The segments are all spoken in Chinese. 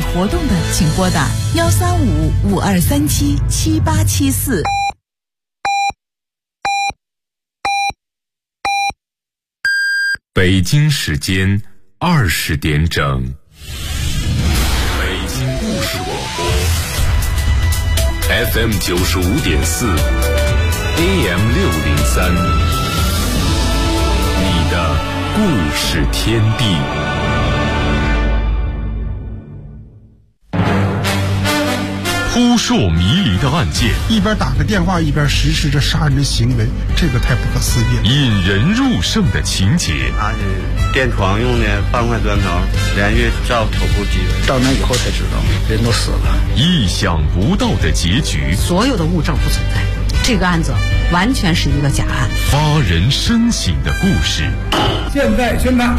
活动的，请拨打135-5237-7874。 北京时间20点整，北京故事广播 FM 95.4 AM 603，你的故事天地。扑朔迷离的案件， 一边打个电话一边实施着杀人的行为，这个太不可思议了。 引人入胜的情节， 他是电床用的半块砖头连续照头部击的， 到那以后才知道人都死了。 意想不到的结局， 所有的物证不存在，这个案子完全是一个假案。 发人深省的故事， 现在宣判，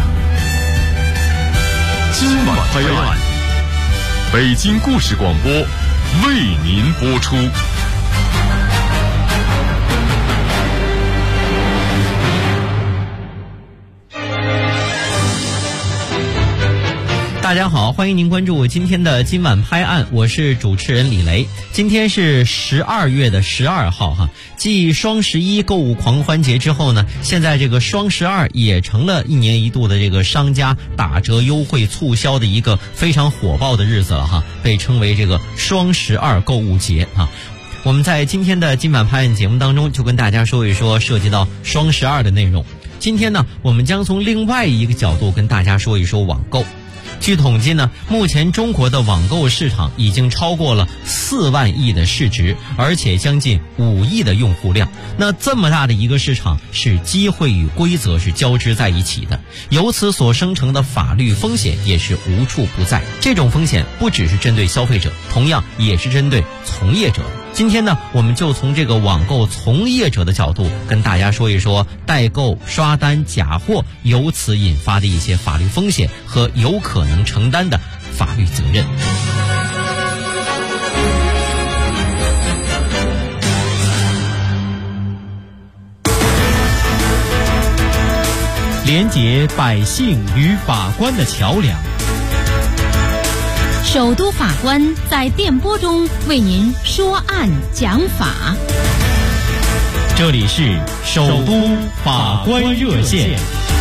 今晚拍案，北京故事广播为您播出。 大家好，欢迎您关注我今天的今晚拍案，我是主持人李雷。今天是12月的12号哈，继双11购物狂欢节之后呢，现在这个双12也成了一年一度的这个商家打折优惠促销的一个非常火爆的日子了哈，被称为这个双12购物节啊。我们在今天的今晚拍案节目当中就跟大家说一说涉及到双12的内容。今天呢，我们将从另外一个角度跟大家说一说网购。据统计呢，目前中国的网购市场已经超过了4万亿的市值，而且将近5亿的用户量。那这么大的一个市场，是机会与规则是交织在一起的，由此所生成的法律风险也是无处不在。这种风险不只是针对消费者，同样也是针对从业者。今天呢，我们就从这个网购从业者的角度跟大家说一说代购、刷单、假货由此引发的一些法律风险和有可能承担的法律责任。 连结百姓与法官的桥梁。 首都法官在电波中为您说案讲法。 这里是首都法官热线。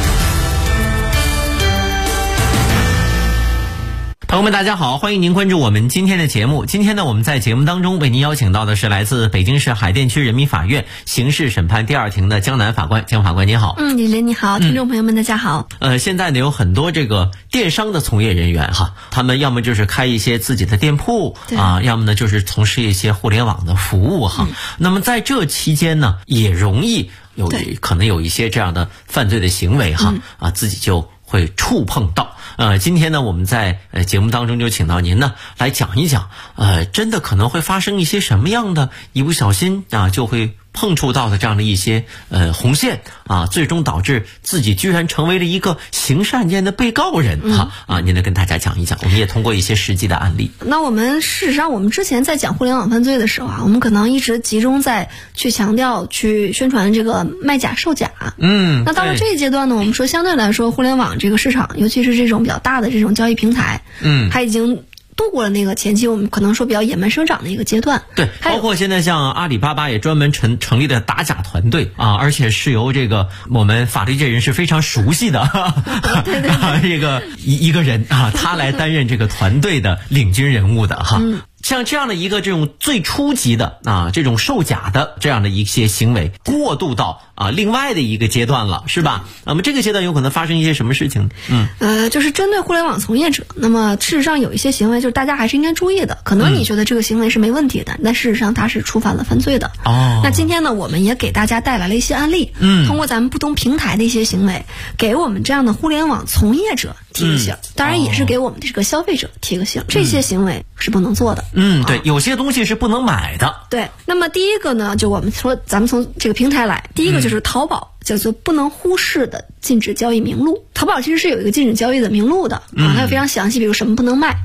朋友们大家好，欢迎您关注我们今天的节目。今天呢，我们在节目当中为您邀请到的是来自北京市海淀区人民法院刑事审判第2庭的江南法官。江法官您好。 李雷你好，听众朋友们大家好。 现在呢有很多这个电商的从业人员哈，他们要么就是开一些自己的店铺啊，要么呢就是从事一些互联网的服务哈。那么在这期间呢，也容易可能有一些这样的犯罪的行为哈啊，自己就会触碰到。今天呢，我们在节目当中就请到您呢来讲一讲，真的可能会发生一些什么样的一不小心啊就会碰触到的这样的一些红线啊，最终导致自己居然成为了一个刑事案件的被告人您来跟大家讲一讲。我们也通过一些实际的案例。 那我们事实上，我们之前在讲互联网犯罪的时候啊，我们可能一直集中在去强调、去宣传这个卖假售假。那到了这一阶段呢，我们说相对来说，互联网这个市场，尤其是这种比较大的这种交易平台，它已经度过了那个前期我们可能说比较野蛮生长的一个阶段。 对，包括现在像阿里巴巴也专门成立的打假团队啊，而且是由这个我们法律界人士非常熟悉的这个一个人啊，他来担任这个团队的领军人物的哈。像这样的一个这种最初级的这种售假的这样的一些行为，过渡到另外的一个阶段了，是吧？那么这个阶段有可能发生一些什么事情？ 就是针对互联网从业者，那么事实上有一些行为就是大家还是应该注意的。可能你觉得这个行为是没问题的，但事实上它是触犯了犯罪的。那今天呢，我们也给大家带来了一些案例，通过咱们不同平台的一些行为，给我们这样的互联网从业者提个醒，当然也是给我们的这个消费者提个醒，这些行为是不能做的。 对，有些东西是不能买的。 对，那么第一个呢，就我们说，咱们从这个平台来，第一个就是淘宝，叫做不能忽视的禁止交易名录。淘宝其实是有一个禁止交易的名录的它有非常详细，比如什么不能卖。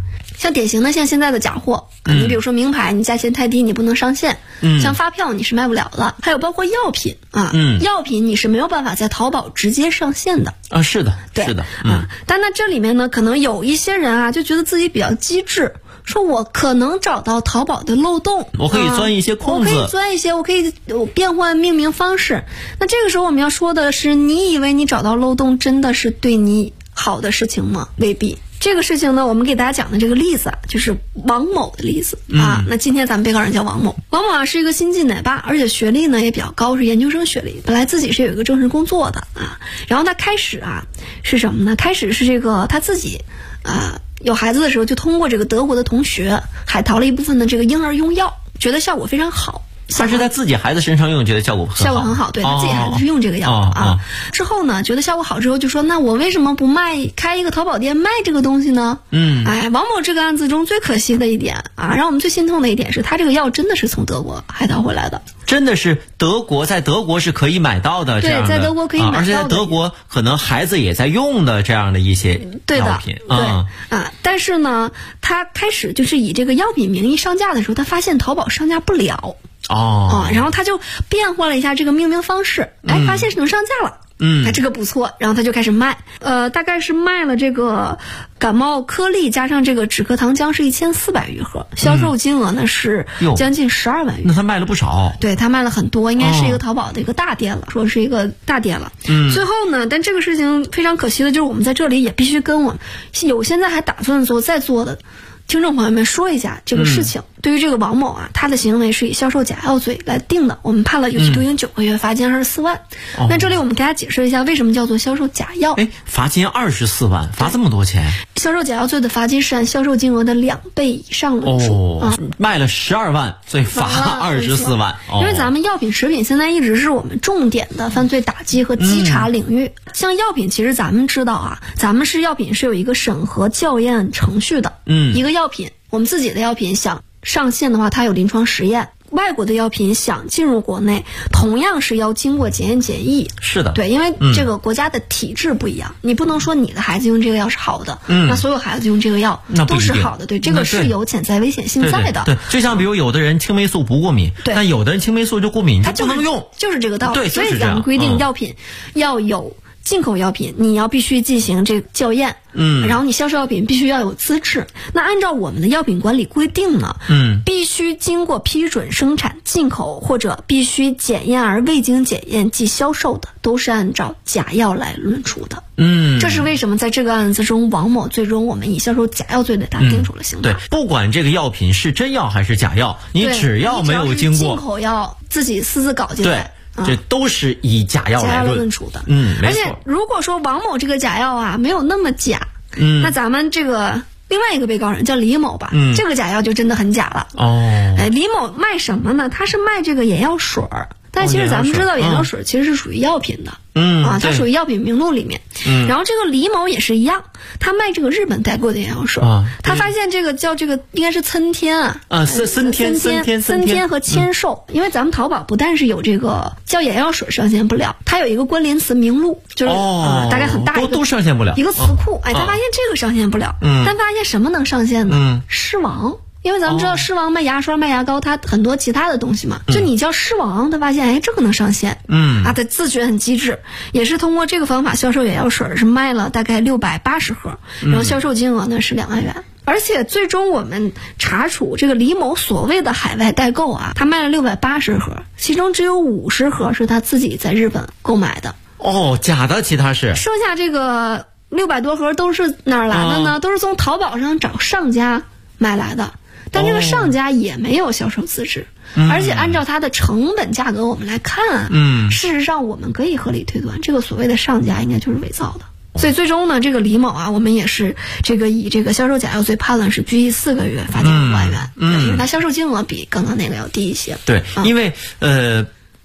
像典型的像现在的假货，你比如说名牌，你价钱太低，你不能上线。像发票你是卖不了的，还有包括药品啊，药品你是没有办法在淘宝直接上线的啊。是的， 对， 是的， 但那这里面呢，可能有一些人啊，就觉得自己比较机智。说我可能找到淘宝的漏洞， 我可以钻一些空子， 我可以变换命名方式。那这个时候我们要说的是，你以为你找到漏洞真的是对你好的事情吗？未必。这个事情呢，我们给大家讲的这个例子啊，就是王某的例子啊。那今天咱们被告人叫王某，王某啊是一个新晋奶爸，而且学历呢也比较高，是研究生学历。本来自己是有一个正式工作的啊，然后他开始啊是什么呢？开始是这个他自己有孩子的时候，就通过这个德国的同学海淘了一部分的这个婴儿用药，觉得效果非常好。 他是在自己孩子身上用，觉得效果很好。 对，他自己孩子是用这个药的啊。之后呢，觉得效果好之后，就说那我为什么不开一个淘宝店卖这个东西呢？王某这个案子中最可惜的一点啊，让我们最心痛的一点是，他这个药真的是从德国海淘回来的。 真的是在德国是可以买到的，这样的， 对，在德国可以买到的， 而且在德国可能孩子也在用的这样的一些药品。 但是呢，他开始就是以这个药品名义上架的时候，他发现淘宝上架不了。然后他就变换了一下这个命名方式，发现是能上架了。这个不错，然后他就开始卖，大概是卖了这个感冒颗粒加上这个止咳糖浆是1400余盒，销售金额呢是将近12万余。 那他卖了不少。 对，他卖了很多，应该是一个淘宝的一个大店了，说是一个大店了。最后呢，但这个事情非常可惜的就是，我们在这里也必须跟我们现在还打算再做的听众朋友们说一下这个事情。对于这个王某啊，他的行为是以销售假药罪来定的，我们判了有期徒刑9个月，罚金24万。那这里我们给大家解释一下，为什么叫做销售假药？ 罚金24万，罚这么多钱？ 销售假药罪的罚金是按销售金额的2倍以上论处。 卖了12万，所以罚24万。 因为咱们药品食品现在一直是我们重点的犯罪打击和稽查领域。像药品，其实咱们知道啊，咱们药品是有一个审核校验程序的。一个药品，我们自己的药品想上线的话，它有临床实验。外国的药品想进入国内，同样是要经过检验检疫。 是的， 对，因为这个国家的体制不一样，你不能说你的孩子用这个药是好的，那所有孩子用这个药都是好的。对，这个是有潜在危险性在的。 对，就像比如有的人青霉素不过敏，但有的人青霉素就过敏， 他就不能用， 就是这个道理。 对， 所以咱们规定药品要有进口药品，你要必须进行这个校验。然后你销售药品必须要有资质。那按照我们的药品管理规定呢，必须经过批准生产、进口或者必须检验而未经检验即销售的，都是按照假药来论处的。这是为什么在这个案子中，王某最终我们以销售假药罪对他定处了刑罚。 对，不管这个药品是真药还是假药，你只要没有经过进口药自己私自搞进来。 这都是以假药来论处的。 没错。 而且如果说王某这个假药啊没有那么假，那咱们这个另外一个被告人叫李某吧，这个假药就真的很假了。李某卖什么呢？他是卖这个眼药水儿。但其实咱们知道眼药水其实是属于药品的。它属于药品名录里面。然后这个李某也是一样，他卖这个日本代购的眼药水。他发现这个叫这个应该是森天森天和千寿。因为咱们淘宝不但是有这个叫眼药水上线不了，它有一个关联词名录，就是大概很大一个都上线不了一个词库。他发现这个上线不了，但发现什么能上线呢？狮王。因为咱们知道狮王卖牙刷卖牙膏，它很多其他的东西嘛，就你叫狮王，他发现这个能上线。他自觉很机智，也是通过这个方法销售眼药水，是卖了大概680盒，然后销售金额呢是2万元。而且最终我们查处这个李某所谓的海外代购啊，他卖了680盒，其中只有50盒是他自己在日本购买的。 假的，其他是剩下这个600多盒都是哪儿来的呢？都是从淘宝上找上家买来的。但这个上家也没有销售资质，而且按照它的成本价格我们来看，事实上我们可以合理推断，这个所谓的上家应该就是伪造的。所以最终呢，这个李某啊，我们也是以这个销售假药罪判了是拘役4个月，罚金5万元。因为他销售金额比刚刚那个要低一些。 对，因为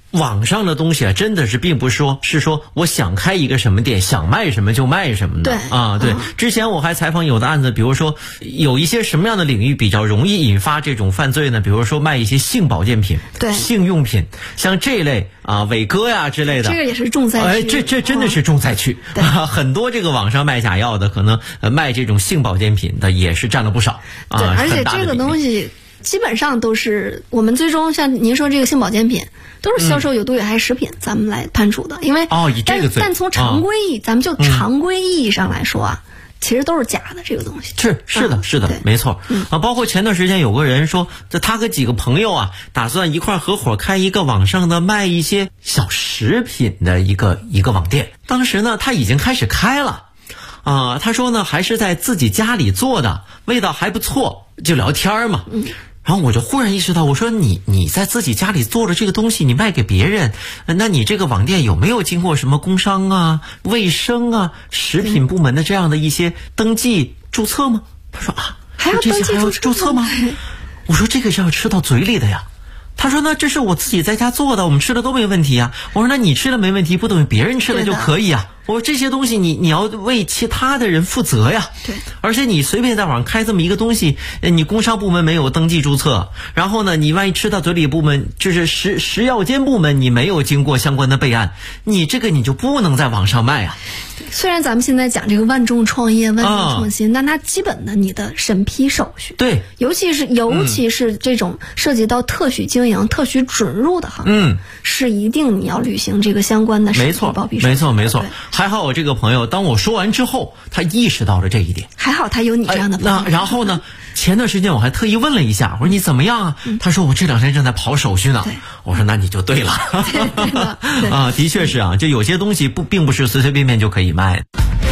网上的东西啊，真的是并不是说我想开一个什么店，想卖什么就卖什么的。对。之前我还采访有的案子，比如说有一些什么样的领域比较容易引发这种犯罪呢？比如说卖一些性保健品、 对， 性用品，像这类啊，伟哥呀之类的， 这个也是重灾区。 这真的是重灾区。很多这个网上卖假药的，可能卖这种性保健品的也是占了不少。 对，而且这个东西基本上都是我们最终像您说这个性保健品，都是销售有毒有害食品，咱们来判处的。因为以这个罪， 但从常规咱们就常规意义上来说啊，其实都是假的这个东西。 是的，没错。包括前段时间有个人说，他和几个朋友啊，打算一块合伙开一个网上的卖一些小食品的一个网店。当时呢，他已经开始开了。他说呢，还是在自己家里做的，味道还不错，就聊天嘛。然后我就忽然意识到，我说你在自己家里做的这个东西，你卖给别人，那你这个网店有没有经过什么工商啊、卫生啊、食品部门的这样的一些登记注册吗？他说还要登记注册吗？我说这个是要吃到嘴里的呀。他说那这是我自己在家做的，我们吃的都没问题呀。我说那你吃了没问题，不等于别人吃了就可以啊。我说这些东西你要为其他的人负责呀。 对， 而且你随便在网上开这么一个东西，你工商部门没有登记注册，然后呢，你万一吃到嘴里部门就是食药监部门，你没有经过相关的备案，你这个你就不能在网上卖啊。 虽然咱们现在讲这个万众创业、万众创新，但它基本的你的审批手续， 对， 尤其是这种涉及到特许经营、特许准入的行业，是一定你要履行这个相关的审批报批手续。 没错。还好我这个朋友，当我说完之后，他意识到了这一点。 还好他有你这样的朋友。 然后呢，前段时间我还特意问了一下，我说你怎么样啊？他说我这2天正在跑手续呢。我说那你就对了。的确是啊，就有些东西并不是随随便便就可以卖。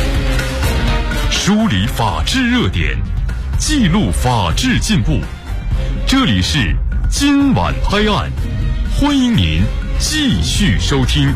梳理法治热点，记录法治进步。这里是今晚拍案，欢迎您继续收听。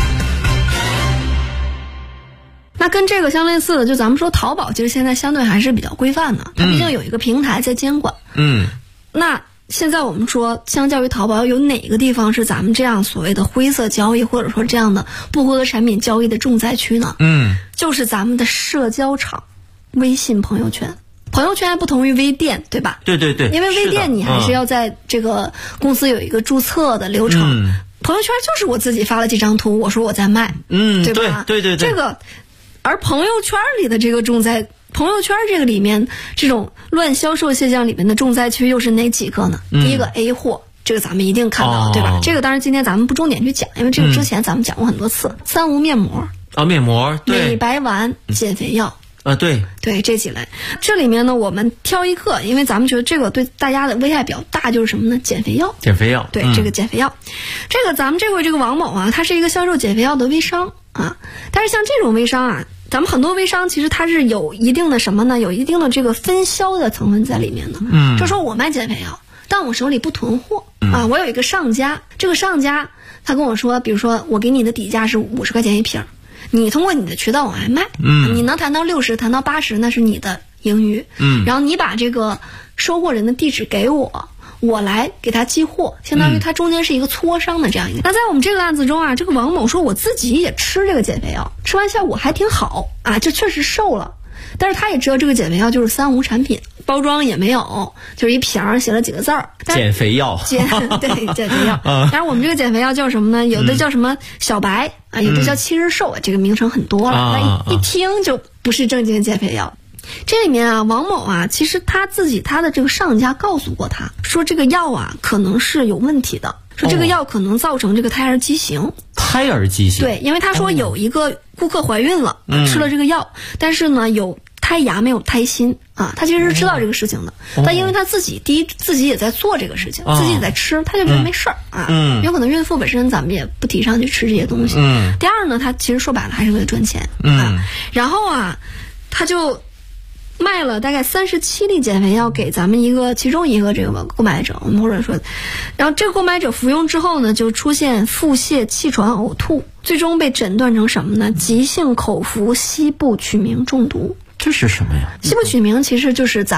那跟这个相类似的，就咱们说淘宝，其实现在相对还是比较规范的，它毕竟有一个平台在监管。那现在我们说，相较于淘宝，有哪个地方是咱们这样所谓的灰色交易，或者说这样的不合格产品交易的重灾区呢？就是咱们的社交场，微信朋友圈。朋友圈还不同于微店，对吧？ 对， 因为微店你还是要在这个公司有一个注册的流程。朋友圈就是我自己发了几张图，我说我在卖，对吧？ 对。 这个，而朋友圈里的这个朋友圈这个里面这种乱销售现象里面的重灾区又是哪几个呢？第一个 A 货，这个咱们一定看到，对吧？这个当然今天咱们不重点去讲，因为这个之前咱们讲过很多次。三无面膜面膜，对， 美白丸、减肥药。 对， 这几类，这里面呢，我们挑一个，因为咱们觉得这个对大家的危害比较大，就是什么呢？减肥药，对，这个减肥药，这个咱们这个王某啊，他是一个销售减肥药的微商啊，但是像这种微商啊，咱们很多微商其实它是有一定的什么呢？有一定的这个分销的成分在里面的。就说我卖减肥药，但我手里不囤货啊，我有一个上家，这个上家他跟我说，比如说我给你的底价是50块钱一瓶。你通过你的渠道往外卖，你能谈到60，谈到80，那是你的盈余。然后你把这个收货人的地址给我，我来给他寄货，相当于他中间是一个磋商的这样一个。那在我们这个案子中啊，这个王某说我自己也吃这个减肥药，吃完效果还挺好啊，就确实瘦了。但是他也知道这个减肥药就是三无产品，包装也没有，就是一瓶写了几个字儿。 减肥药， 对，减肥药。当然我们这个减肥药叫什么呢？有的叫什么小白啊，有的叫7日瘦，这个名称很多了，那一听就不是正经减肥药。这里面啊，王某啊，其实他的这个上家告诉过他说，这个药啊可能是有问题的，说这个药可能造成这个胎儿畸形。对，因为他说有一个顾客怀孕了，吃了这个药，但是呢有胎芽没有胎心啊，他其实是知道这个事情的，但因为他自己也在做这个事情，自己也在吃，他就觉得没事儿啊。有可能孕妇本身咱们也不提倡去吃这些东西。第二呢，他其实说白了还是为了赚钱啊。然后啊，他就卖了大概37粒减肥药给咱们其中一个这个购买者，我们或者说，然后这个购买者服用之后呢，就出现腹泻、气喘、呕吐，最终被诊断成什么呢？急性口服西部曲明中毒。 这是什么呀？ 西部曲明其实就是咱们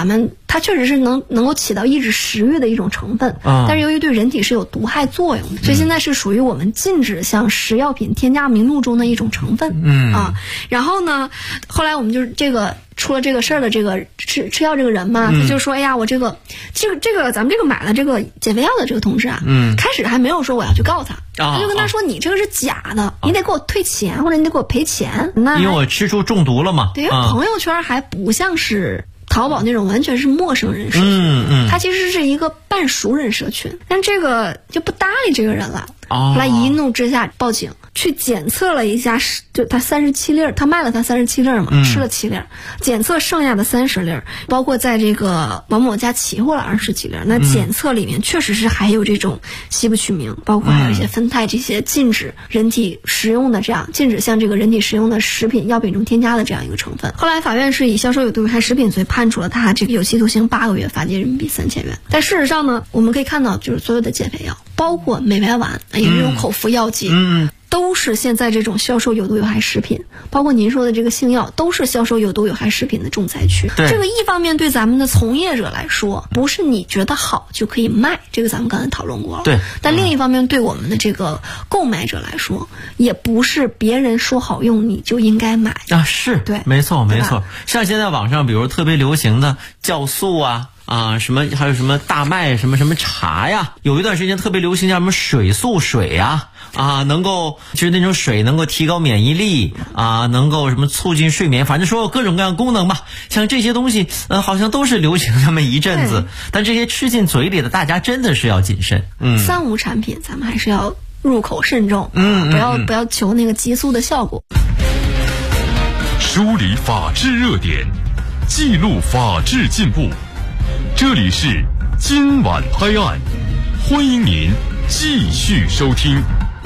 它确实是能够起到抑制食欲的一种成分，但是由于对人体是有毒害作用的，所以现在是属于我们禁止像食药品添加名录中的一种成分。然后呢，后来我们就是这个出了这个事儿的这个吃药这个人嘛，他就说，哎呀，我这个咱们这个买了这个减肥药的这个同志啊，开始还没有说我要去告他，他就跟他说，你这个是假的，你得给我退钱，或者你得给我赔钱。那因为我吃出中毒了嘛。 对，因为朋友圈还不像是淘宝那种完全是陌生人社群，它其实是一个半熟人社群，但这个就不搭理这个人了，后来一怒之下报警，去检测了一下，就他37粒，他卖了他37粒嘛，吃了7粒，检测剩下的30粒，包括在这个王某家起货了20几粒，那检测里面确实是还有这种西部曲明，包括还有一些酚酞这些禁止人体食用的这样，禁止像这个人体食用的食品药品中添加的这样一个成分。后来法院是以销售有毒危害食品罪判处了他这个有期徒刑8个月，罚金人民币3000元。但事实上呢，我们可以看到，就是所有的减肥药，包括美白丸，也是这种口服药剂，都是现在这种销售有毒有害食品，包括您说的这个性药，都是销售有毒有害食品的重灾区。这个一方面对咱们的从业者来说，不是你觉得好就可以卖，这个咱们刚才讨论过了。对。但另一方面对我们的这个购买者来说，也不是别人说好用你就应该买啊。是，对，没错没错。像现在网上比如特别流行的酵素什么还有什么大麦什么什么茶呀，有一段时间特别流行叫什么水素水能够就是那种水能够提高免疫力能够什么促进睡眠，反正说有各种各样功能吧。像这些东西好像都是流行那么一阵子，但这些吃进嘴里的大家真的是要谨慎。 三无产品咱们还是要入口慎重，不要求那个急速的效果。 梳理法治热点，记录法治进步，这里是今晚拍案，欢迎您继续收听。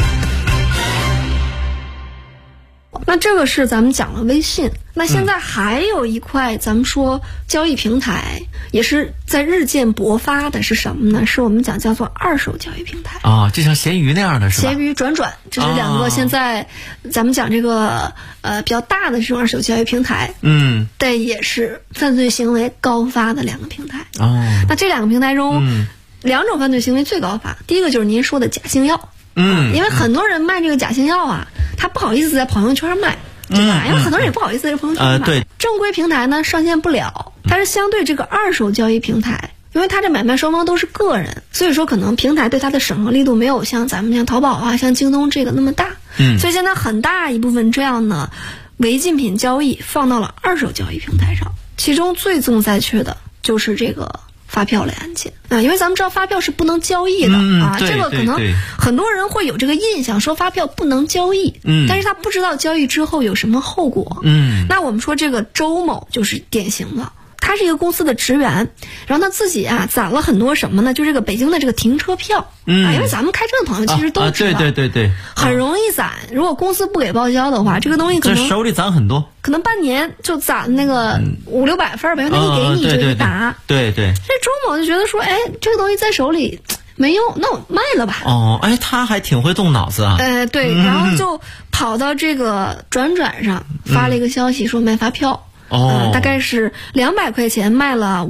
那这个是咱们讲了微信，那现在还有一块咱们说交易平台也是在日渐勃发的，是什么呢？是我们叫做二手交易平台就像闲鱼那样的是吧？ 闲鱼、转转，这是两个现在咱们讲这个比较大的这种二手交易平台，但也是犯罪行为高发的两个平台。那这两个平台中，两种犯罪行为最高发，第一个就是您说的假性药。因为很多人卖这个假性药他不好意思在朋友圈卖，对吧？因为很多人也不好意思在朋友圈卖。对，正规平台呢上线不了，但是相对这个二手交易平台，因为它这买卖双方都是个人，所以说可能平台对它的审核力度没有像咱们像淘宝像京东这个那么大。所以现在很大一部分这样的违禁品交易放到了二手交易平台上，其中最重灾区的就是这个发票类案件因为咱们知道发票是不能交易的这个可能很多人会有这个印象，说发票不能交易，但是他不知道交易之后有什么后果。那我们说这个周某就是典型的，他是一个公司的职员，然后他自己攒了很多什么呢？就这个北京的这个停车票，因为咱们开车的朋友其实都知道，对，很容易攒。如果公司不给报销的话，这个东西可能手里攒很多， 可能半年就攒那个500-600份吧，他一给你就一沓。对，这周某就觉得说，这个东西在手里没用，那我卖了吧。 他还挺会动脑子对，然后就跑到这个转转上发了一个消息说卖发票。大概是200块钱卖了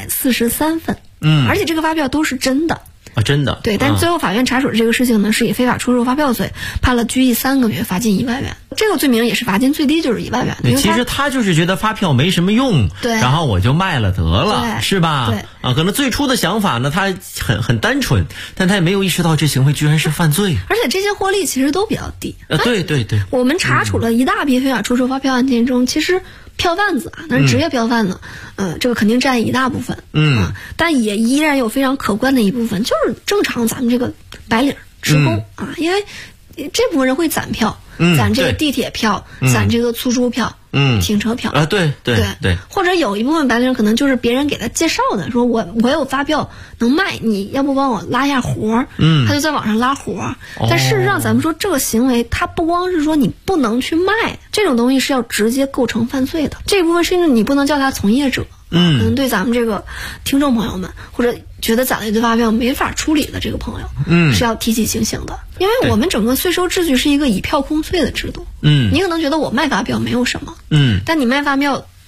543份，而且这个发票都是真的真的。 对，但最后法院查处这个事情呢，是以非法出售发票罪判了拘役3个月，罚金1万元。这个罪名也是罚金最低就是1万元。 其实他就是觉得发票没什么用，对，然后我就卖了得了，是吧？对可能最初的想法呢，他很单纯，但他也没有意识到这行为居然是犯罪， 而且这些获利其实都比较低。 对， 我们查处了一大批非法出售发票案件中，其实票贩子那是职业票贩子，这个肯定占一大部分，但也依然有非常可观的一部分，就是正常咱们这个白领职工因为这部分人会攒票，攒这个地铁票，攒这个出租票，停车票对， 或者有一部分白领可能就是别人给他介绍的，说我有发票能卖，你要不帮我拉一下活，他就在网上拉活。但事实上咱们说这个行为，它不光是说你不能去卖，这种东西是要直接构成犯罪的。这部分甚至你不能叫他从业者，可能对咱们这个听众朋友们，或者觉得攒了一堆发票没法处理的这个朋友，是要提起警醒的。因为我们整个税收秩序是一个以票控税的制度，你可能觉得我卖发票没有什么，但你卖发票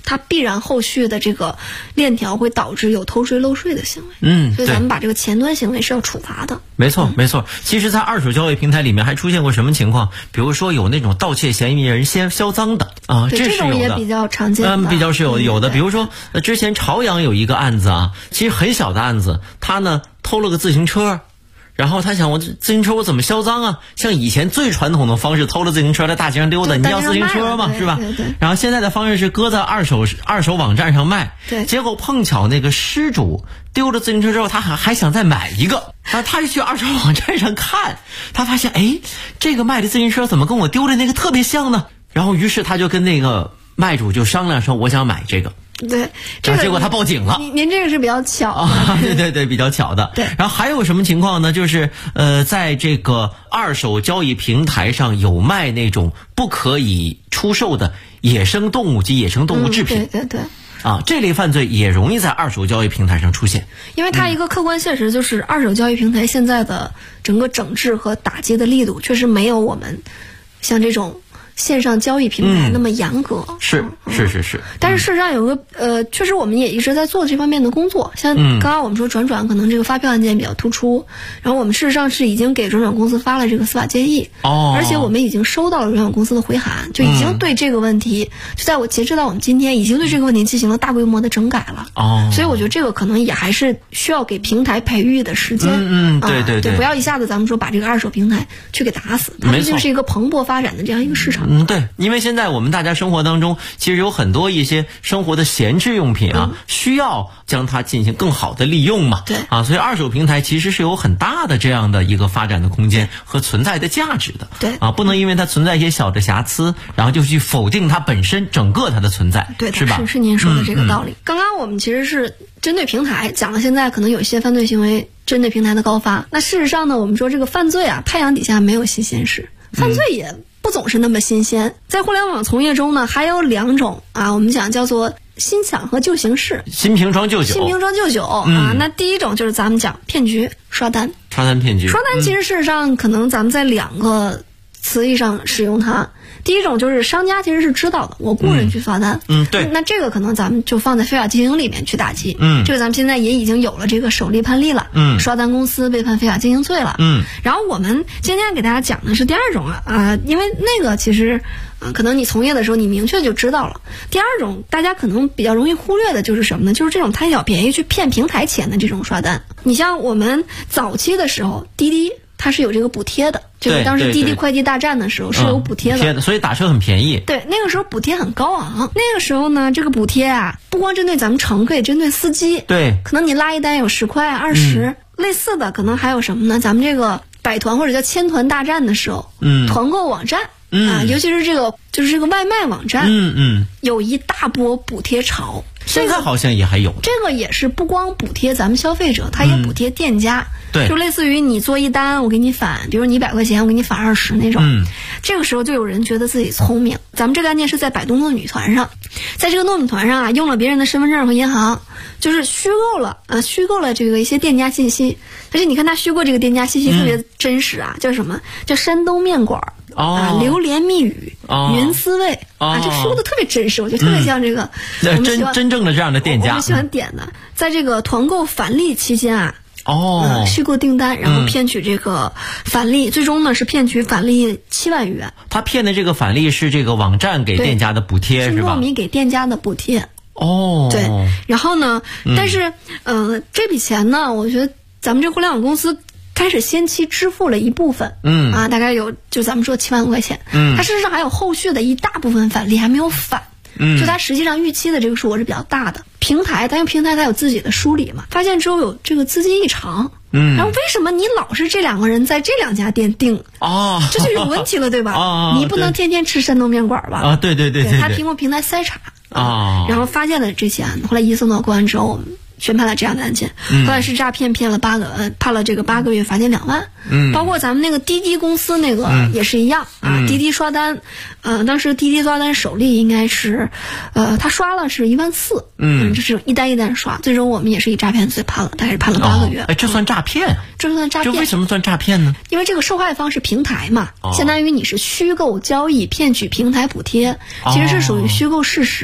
它必然后续的这个链条会导致有偷税漏税的行为。所以咱们把这个前端行为是要处罚的。 没错，没错。其实，在二手交易平台里面还出现过什么情况？比如说有那种盗窃嫌疑人先销赃的啊， 这是有的。 也比较常见的。 比较是有的。比如说，之前朝阳有一个案子啊，其实很小的案子，他呢偷了个自行车。然后他想，我自行车我怎么销赃啊？像以前最传统的方式，偷了自行车在大街上溜达，你要自行车嘛，是吧？然后现在的方式是搁在二手网站上卖。 对。 结果碰巧那个失主丢了自行车之后，他还想再买一个，然后他就去二手网站上看，他发现这个卖的自行车怎么跟我丢的那个特别像呢？然后于是他就跟那个卖主就商量说，我想买这个。 对， 结果他报警了。 您这个是比较巧啊，对，比较巧的。 对， 然后还有什么情况呢？就是在这个二手交易平台上有卖那种不可以出售的野生动物及野生动物制品。 对。 啊，这类犯罪也容易在二手交易平台上出现。 因为它一个客观现实就是二手交易平台现在的整个整治和打击的力度确实没有我们像这种线上交易平台那么严格。 是。 但是事实上有个确实我们也一直在做这方面的工作。像刚刚我们说转可能这个发票案件比较突出，然后我们事实上是已经给转公司发了这个司法建议。而且我们已经收到了转公司的回函，就已经对这个问题，就在截止到我们今天已经对这个问题进行了大规模的整改了。所以我觉得这个可能也还是需要给平台培育的时间。对，不要一下子咱们说把这个二手平台去给打死，它毕竟是一个蓬勃发展的这样一个市场。 对，因为现在我们大家生活当中其实有很多一些生活的闲置用品啊，需要将它进行更好的利用嘛。 对啊，所以二手平台其实是有很大的这样的一个发展的空间和存在的价值的。 对啊，不能因为它存在一些小的瑕疵，然后就去否定它本身整个它的存在。 对， 是吧？ 是您说的这个道理。刚刚我们其实是针对平台讲了，现在可能有一些犯罪行为针对平台的高发。那事实上呢，我们说这个犯罪啊，太阳底下没有新鲜事，犯罪也不总是那么新鲜。在互联网从业中呢，还有两种啊，我们讲叫做新抢和旧形式， 新瓶装旧酒啊。那第一种就是咱们讲骗局、刷单骗局。刷单其实事实上可能咱们在两个词义上使用它。第一种就是商家其实是知道的，我雇人去刷单。 对。 那这个可能咱们就放在非法经营里面去打击。这个咱们现在也已经有了这个首例判例了。刷单公司被判非法经营罪了。然后我们今天给大家讲的是第二种因为那个其实可能你从业的时候你明确就知道了。第二种大家可能比较容易忽略的就是什么呢？就是这种贪小便宜去骗平台钱的这种刷单。你像我们早期的时候，滴滴它是有这个补贴的，就是当时滴滴快递大战的时候是有补贴的， 所以打车很便宜。 对，那个时候补贴很高昂。那个时候呢，这个补贴啊，不光针对咱们乘客，也针对司机。 对， 可能你拉一单有10块、20，类似的可能还有什么呢？咱们这个百团或者叫千团大战的时候，团购网站。尤其是这个就是这个外卖网站，有一大波补贴潮。 现在好像也还有。 这个也是不光补贴咱们消费者，它也补贴店家。 对， 就类似于你做一单，我给你返，比如你100块钱，我给你返20那种。这个时候就有人觉得自己聪明。咱们这个案件是在百度糯米团上，在这个糯米团上啊，用了别人的身份证和银行，就是虚构了这个一些店家信息。而且你看他虚构这个店家信息特别真实啊，叫什么？叫山东面馆。榴莲蜜语、云思味这说的特别真实，我觉得特别像这个真正的这样的店家。 我们喜欢点的，在这个团购返利期间啊，虚构订单，然后骗取这个返利，最终呢是骗取返利7万余元。 他骗的这个返利是这个网站给店家的补贴，是吧？ 糯米给店家的补贴。对，然后呢，但是这笔钱呢，我觉得咱们这互联网公司开始先期支付了一部分，大概有就咱们说7万块钱，它事实上还有后续的一大部分返利还没有返，就它实际上预期的这个数额是比较大的。平台它有自己的梳理嘛，发现之后有这个资金异常，然后为什么你老是这2个人在这2家店订这就有问题了，对吧？你不能天天吃山东面馆吧？ 对， 他经过平台筛查然后发现了这起案，后来移送到公安之后，我们宣判了这样的案件，后来是诈骗骗了判了这个8个月，罚金2万。包括咱们那个滴滴公司那个也是一样滴滴刷单，当时滴滴刷单首例应该是，他刷了是1万4，就是一单一单刷，最终我们也是以诈骗罪判了，大概是判了8个月。 这算诈骗？ 这算诈骗？ 这为什么算诈骗呢？ 因为这个受害方是平台嘛，相当于你是虚构交易骗取平台补贴，其实是属于虚构事实。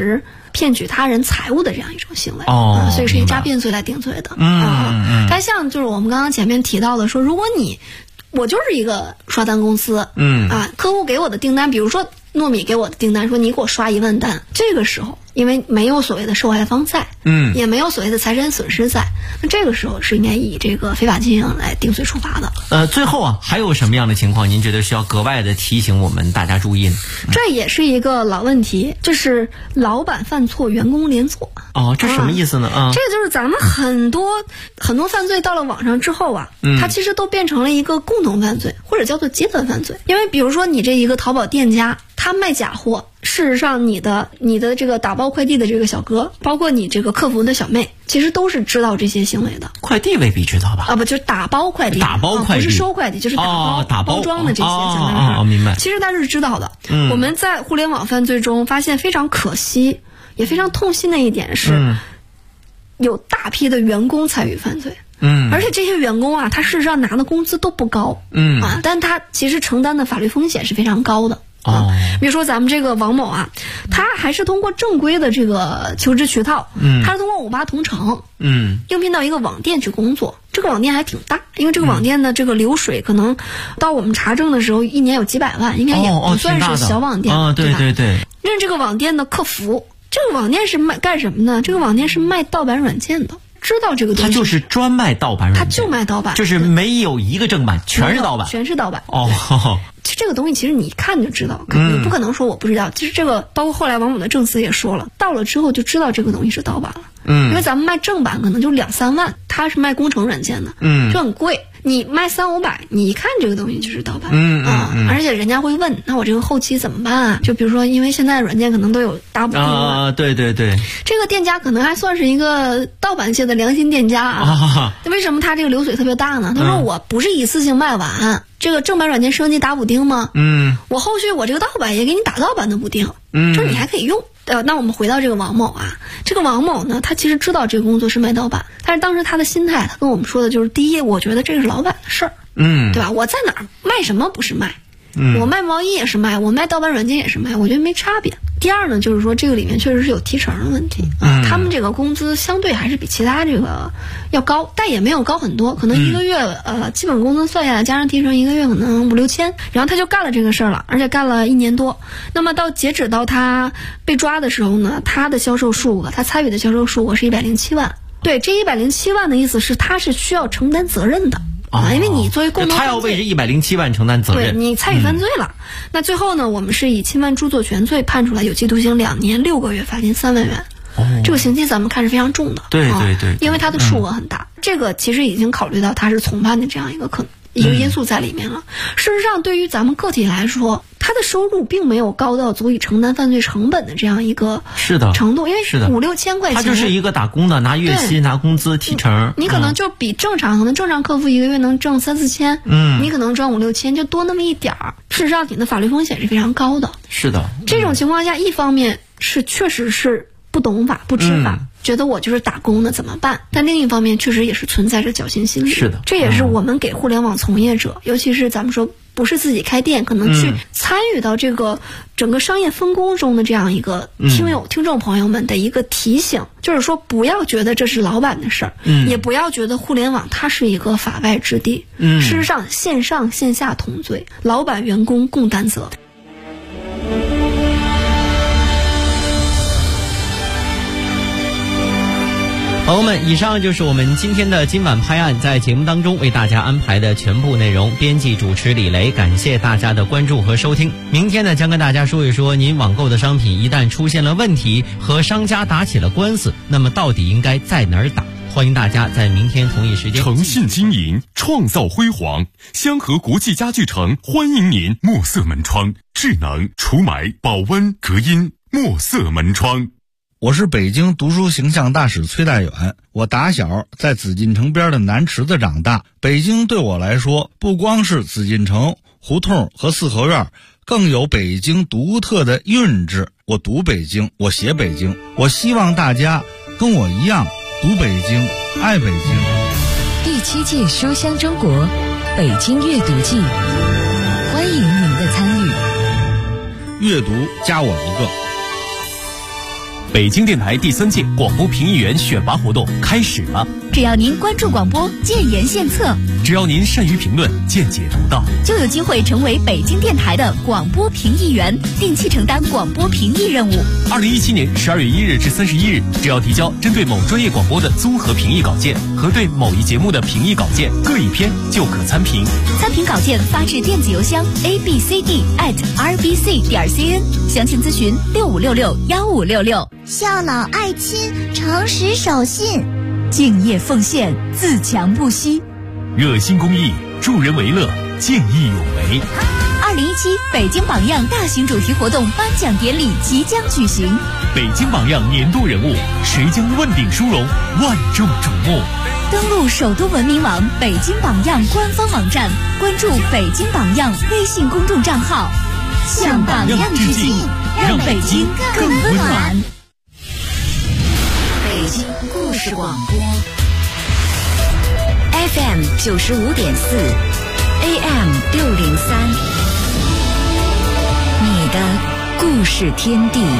骗取他人财物的这样一种行为。所以是以诈骗罪来定罪的。但像就是我们刚刚前面提到的说，如果我就是一个刷单公司，客户给我的订单，比如说糯米给我的订单说你给我刷1万单，这个时候因为没有所谓的受害方在，也没有所谓的财产损失在，那这个时候是应该以这个非法经营来定罪处罚的。 最后啊，还有什么样的情况您觉得需要格外的提醒我们大家注意呢？ 这也是一个老问题，就是老板犯错，员工连坐。 这什么意思呢？ 这个就是咱们很多犯罪到了网上之后啊，它其实都变成了一个共同犯罪，或者叫做集团犯罪。因为比如说你这一个淘宝店家，他卖假货，事实上你的这个打包快递的这个小哥，包括你这个客服的小妹，其实都是知道这些行为的。 快递未必知道吧？ 不，就是打包快递，不是收快递，就是打包装的这些相当是。 明白。 其实他是知道的。我们在互联网犯罪中发现非常可惜，也非常痛心的一点是，有大批的员工参与犯罪。而且这些员工啊，他事实上拿的工资都不高。但他其实承担的法律风险是非常高的。比如说咱们这个王某啊，他还是通过正规的这个求职渠道，他是通过58同城，应聘到一个网店去工作。这个网店还挺大，因为这个网店的这个流水可能到我们查证的时候，一年有几百万，应该也不算是小网店， 对吧？对。 任这个网店的客服，这个网店是干什么呢？这个网店是卖盗版软件的。知道这个东西， 他就是专卖盗版软件， 他就卖盗版， 就是没有一个正版，全是盗版， 全是盗版。其实这个东西其实你一看就知道，你不可能说我不知道。其实这个包括后来王某的证词也说了，到了之后就知道这个东西是盗版了。因为咱们卖正版可能就2-3万，他是卖工程软件的，就很贵。你卖300-500，你一看这个东西就是盗版。而且人家会问，那我这个后期怎么办啊？就比如说，因为现在软件可能都有大补丁对。 这个店家可能还算是一个盗版界的良心店家啊。为什么他这个流水特别大呢？他说我不是一次性卖完，这个正版软件升级打补丁吗？我后续我这个盗版也给你打盗版的补丁，就是你还可以用。那我们回到这个王某啊，这个王某呢，他其实知道这个工作是卖盗版，但是当时他的心态，他跟我们说的就是：第一，我觉得这是老板的事儿，对吧？我在哪儿卖什么不是卖？我卖毛衣也是卖，我卖盗版软件也是卖，我觉得没差别。第二呢，就是说这个里面确实是有提成的问题他们这个工资相对还是比其他这个要高，但也没有高很多，可能一个月基本工资算下来加上提成，一个月可能5-6千，然后他就干了这个事儿了，而且干了1年多。那么截止到他被抓的时候呢，他的销售数额，他参与的销售数额是107万。对，这107万的意思是他是需要承担责任的。因为你作为共同犯罪， 他要为这107万承担责任， 对，你参与犯罪了。那最后呢，我们是以侵犯著作权罪判处了有期徒刑2年6个月，罚金3万元。这个刑期咱们看是非常重的。 对， 因为它的数额很大，这个其实已经考虑到他是从犯的这样一个因素在里面了。事实上，对于咱们个体来说，他的收入并没有高到足以承担犯罪成本的这样一个程度，因为5-6千块钱， 他就是一个打工的，拿月薪拿工资提成， 你可能就比可能正常客服一个月能挣3-4千，你可能赚5-6千，就多那么一点儿。事实上，你的法律风险是非常高的。 是的， 这种情况下，一方面是确实是不懂法、不知法，觉得我就是打工的怎么办？但另一方面，确实也是存在着侥幸心理。 是的， 这也是我们给互联网从业者，尤其是咱们说不是自己开店，可能去参与到这个整个商业分工中的这样一个听众朋友们的一个提醒，就是说不要觉得这是老板的事儿，也不要觉得互联网它是一个法外之地。事实上，线上线下同罪，老板员工共担责。 朋友们，以上就是我们今天的今晚拍案，在节目当中为大家安排的全部内容。编辑主持李雷，感谢大家的关注和收听。明天呢，将跟大家说一说，您网购的商品一旦出现了问题，和商家打起了官司，那么到底应该在哪儿打？欢迎大家在明天同一时间。 诚信经营，创造辉煌。香河国际家具城欢迎您。墨色门窗，智能除霾、保温、隔音。墨色门窗。 我是北京读书形象大使崔大远，我打小在紫禁城边的南池子长大。北京对我来说，不光是紫禁城、胡同和四合院，更有北京独特的韵致。我读北京，我写北京，我希望大家跟我一样读北京，爱北京。 第7届书香中国北京阅读季，欢迎您的参与。 阅读加我一个。 北京电台第3届广播评议员选拔活动开始了。 只要您关注广播，建言献策； 只要您善于评论，见解独到， 就有机会成为北京电台的广播评议员，定期承担广播评议任务。 2017年12月1日至31日，只要提交针对某专业广播的综合评议稿件和对某一节目的评议稿件各一篇，就可参评。 参评稿件发至电子邮箱 abcd@rbc.cn， 详情咨询65661566。 孝老爱亲，诚实守信， 敬业奉献，自强不息， 热心公益，助人为乐，见义勇为。 2017北京榜样大型主题活动颁奖典礼即将举行， 北京榜样年度人物，谁将问鼎殊荣，万众瞩目。 登录首都文明网北京榜样官方网站，关注北京榜样微信公众账号，向榜样致敬，让北京更温暖。 北京故事广播 FM 95.4 AM 603，你的故事天地。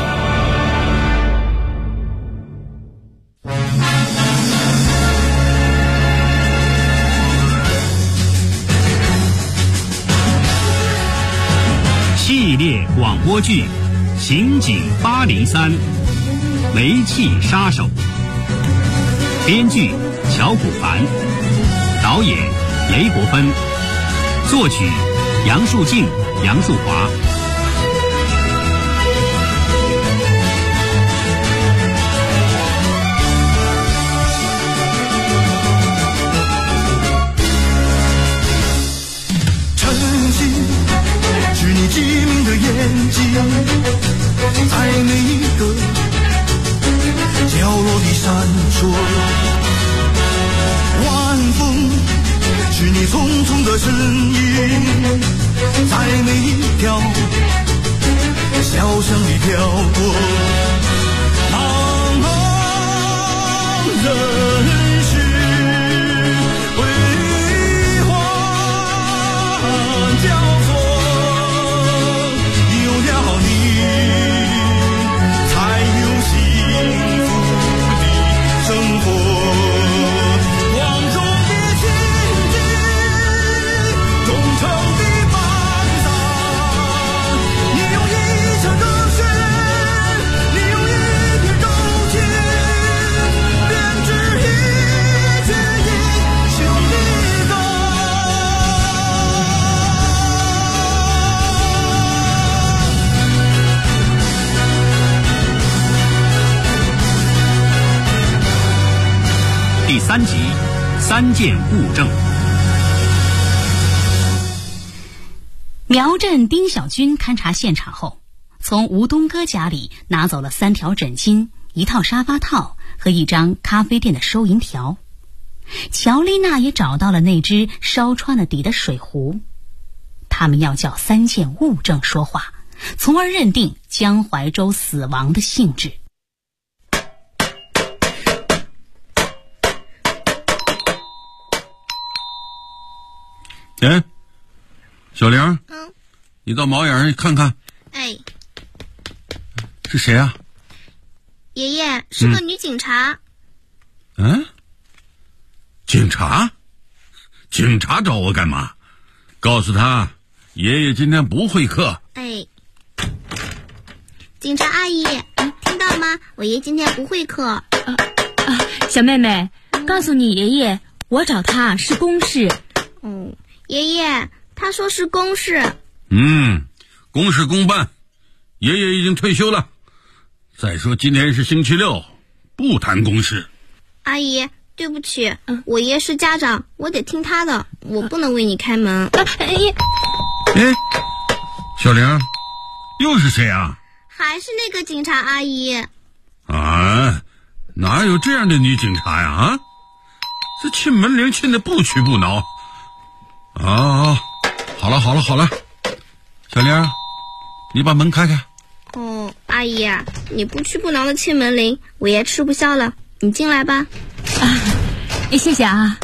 系列广播剧《刑警803》，煤气杀手。编剧乔古凡，导演雷国芬，作曲杨树静、杨树华。 晨曦是你机灵的眼睛，在每一个角落里闪烁。晚风是你匆匆的身影，在每一条小巷里飘过。茫茫人世辉煌交错，有了你才有幸福的生活。 第3集，3件物证。 苗振、丁小军勘察现场后，从吴东哥家里拿走了3条枕巾、1套沙发套和1张咖啡店的收银条。乔丽娜也找到了那只烧穿了底的水壶。他们要叫3件物证说话，从而认定江淮州死亡的性质。 哎，小玲，你到猫眼上看看。 哎， 是谁啊？ 爷爷，是个女警察。 警察？警察找我干嘛？告诉他，爷爷今天不会客。 哎，警察阿姨，听到吗？我爷今天不会客。 小妹妹，告诉你爷爷，我找他是公事。 爷爷，他说是公事。 公事公办，爷爷已经退休了。再说今天是星期六，不谈公事。 阿姨，对不起，我爷是家长，我得听他的，我不能为你开门。 小玲，又是谁啊？ 还是那个警察阿姨。 啊，哪有这样的女警察呀？啊，这沁门铃沁得不屈不挠。好了，小玲，你把门开开。 阿姨啊，你不屈不挠的沁门铃，我爷吃不消了，你进来吧。 谢谢啊。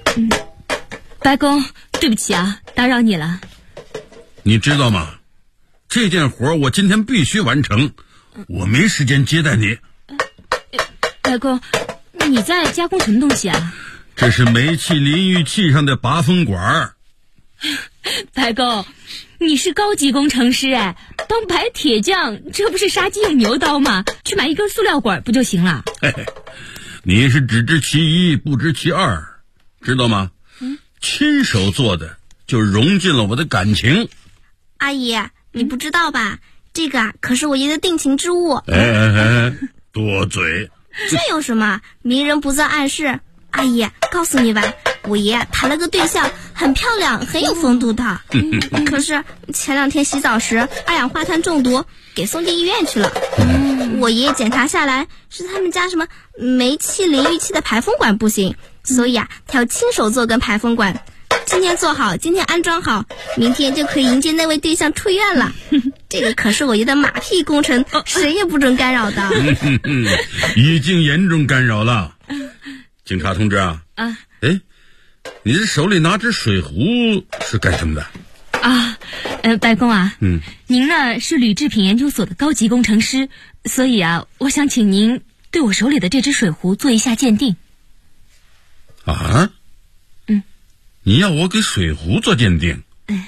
白公，对不起啊，打扰你了。 你知道吗？ 这件活我今天必须完成，我没时间接待你。 白公，你在加工什么东西啊？ 这是煤气淋浴器上的拔风管。 白公，你是高级工程师哎，当白铁匠这不是杀鸡用牛刀吗？去买一根塑料管不就行了？ 嘿嘿，你是只知其一不知其二，知道吗？亲手做的就融进了我的感情。 阿姨，你不知道吧？这个可是我爷的定情之物。 多嘴。 这有什么？明人不做暗事。阿姨，告诉你吧，我爷谈了个对象，很漂亮，很有风度的。可是前2天洗澡时二氧化碳中毒，给送进医院去了。我爷爷检查下来是他们家什么煤气淋浴器的排风管不行，所以他要亲手做根排风管。今天做好，今天安装好，明天就可以迎接那位对象出院了。这个可是我爷的马屁工程，谁也不准干扰的。 已经严重干扰了。警察同志啊，你这手里拿着水壶是干什么的？ 白公啊，您呢是铝制品研究所的高级工程师，所以我想请您对我手里的这只水壶做一下鉴定。 啊？你要我给水壶做鉴定？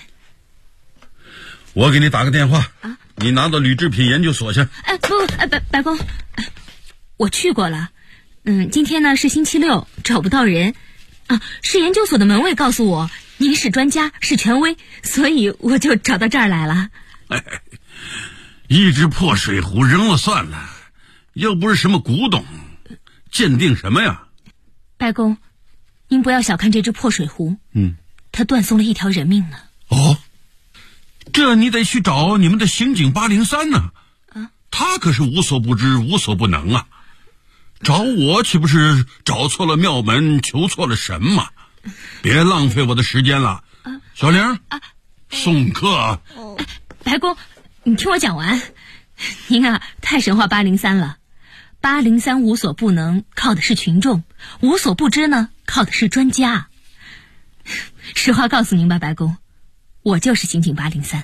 我给你打个电话，你拿到铝制品研究所去。 白公，我去过了。今天呢是星期六，找不到人是研究所的门卫告诉我您是专家是权威，所以我就找到这儿来了。 一只破水壶扔了算了，又不是什么古董，鉴定什么呀？ 白公，您不要小看这只破水壶，它断送了一条人命呢。 这你得去找你们的刑警803呢。他可是无所不知无所不能啊，找我岂不是找错了庙门求错了神吗？别浪费我的时间了。小玲，送客。 白公，你听我讲完。您太神话803了。803无所不能靠的是群众，无所不知呢靠的是专家。实话告诉您吧，白公，我就是刑警803。